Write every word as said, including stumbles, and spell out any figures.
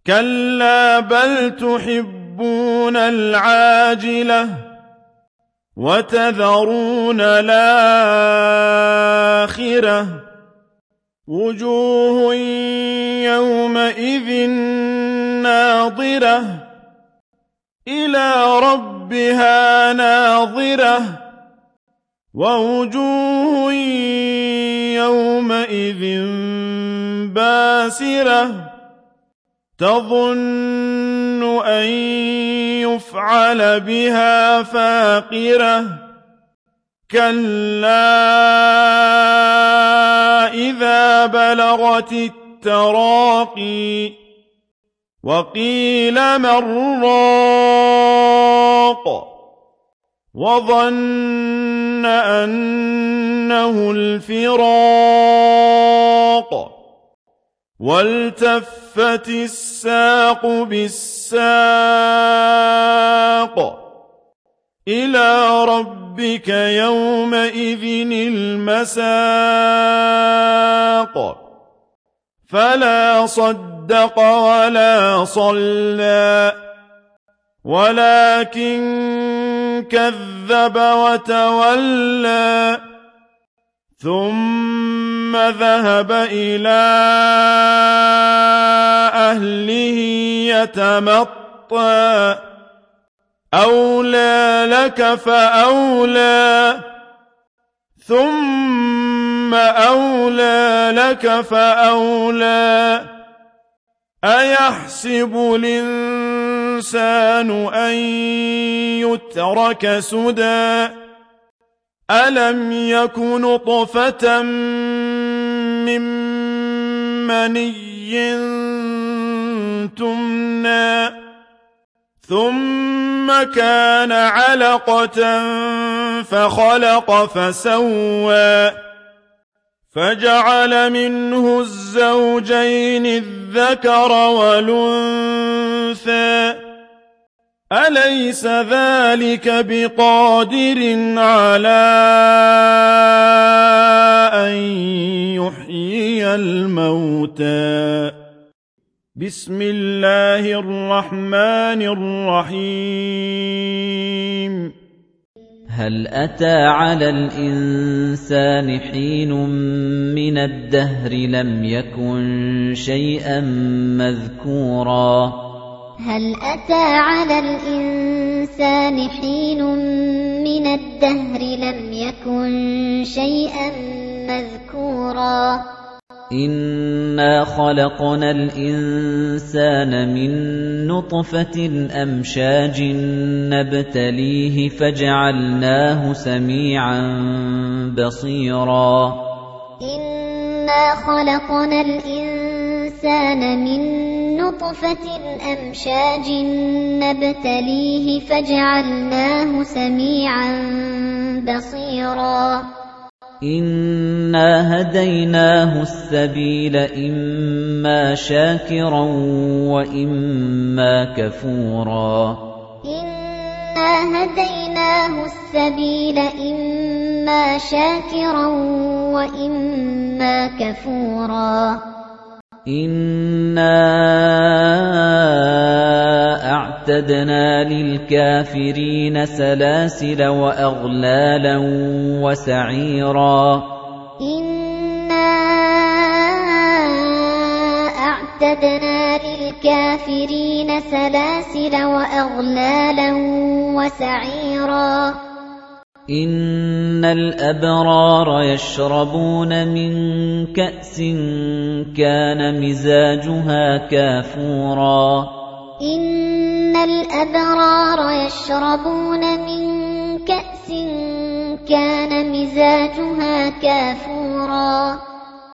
كَلَّا بَلْ تُحِبُّونَ الْعَاجِلَةَ وَتَذَرُونَ الْآخِرَةَ وُجُوهٌ يَوْمَئِذٍ نَّاضِرَةٌ إِلَىٰ رَبِّهَا نَاظِرَةٌ وَوُجُوهٌ يَوْمَئِذٍ بَاسِرَةٌ تَظُنُّ أَن يُفْعَلَ بِهَا فَاقِرَةٌ كَلَّا إِذَا بَلَغَتِ التَّرَاقِيَ وَقِيلَ مَنْ رَاقٍ وَظَنَّ أَنَّهُ الْفِرَاقُ وَالْتَفَّتِ السَّاقُ بِالسَّاقِ إِلَىٰ رَبِّكَ يَوْمَئِذٍ الْمَسَاقُ فَلَا صَدَّقَ وَلَا صَلَّىٰ وَلَٰكِن كَذَّبَ وَتَوَلَّىٰ ثُمَّ ذَهَبَ إِلَىٰ أَهْلِهِ يَتَمَطَّىٰ أَوْلَىٰ لَكَ فَأَوْلَىٰ ثُمَّ أَوْلَىٰ لَكَ فَأَوْلَىٰ أَيَحْسَبُ الْإِنسَانُ أَن يُتْرَكَ سُدًى أَلَمْ يَكُ نُطْفَةً مِّن مَّنِيٍّ تُمْنَىٰ ثُمَّ كَانَ عَلَقَةً فَخَلَقَ فَسَوَّىٰ فَجَعَلَ مِنْهُ الزَّوْجَيْنِ الذَّكَرَ وَالْأُنثَىٰ أَلَيْسَ ذَٰلِكَ بِقَادِرٍ عَلَىٰ أَن يُحْيِيَ الْمَوْتَىٰ بِسْمِ اللَّهِ الرَّحْمَٰنِ الرَّحِيمِ هَلْ أَتَىٰ عَلَى الْإِنسَانِ حِينٌ مِّنَ الدَّهْرِ لَمْ يَكُن شَيْئًا مَّذْكُورًا هَلْ أَتَىٰ عَلَى الْإِنسَانِ حِينٌ مِّنَ الدَّهْرِ لَمْ يَكُن شَيْئًا مَّذْكُورًا إِنَّا خَلَقْنَا الْإِنسَانَ مِن نُّطْفَةٍ أَمْشَاجٍ نَّبْتَلِيهِ فَجَعَلْنَاهُ سَمِيعًا بَصِيرًا إِنَّا خَلَقْنَا الْإِنسَانَ مِن نُّطْفَةٍ أَمْشَاجٍ نَّبْتَلِيهِ فَجَعَلْنَاهُ سَمِيعًا بَصِيرًا إِنَّا هَدَيْنَاهُ السَّبِيلَ إِمَّا شَاكِرًا وَإِمَّا كَفُورًا إِنَّا هَدَيْنَاهُ السَّبِيلَ إِمَّا شَاكِرًا وَإِمَّا كَفُورًا إِنَّا أَعْتَدْنَا لِلْكَافِرِينَ سَلَاسِلَ وَأَغْلَالًا وَسَعِيرًا إِنَّا أَعْتَدْنَا لِلْكَافِرِينَ سَلَاسِلَ وَأَغْلَالًا وَسَعِيرًا إِنَّ الْأَبْرَارَ يَشْرَبُونَ مِن كَأْسٍ كَانَ مِزَاجُهَا كَافُورًا إِنَّ الْأَبْرَارَ يَشْرَبُونَ مِن كَأْسٍ كَانَ مِزَاجُهَا كَافُورًا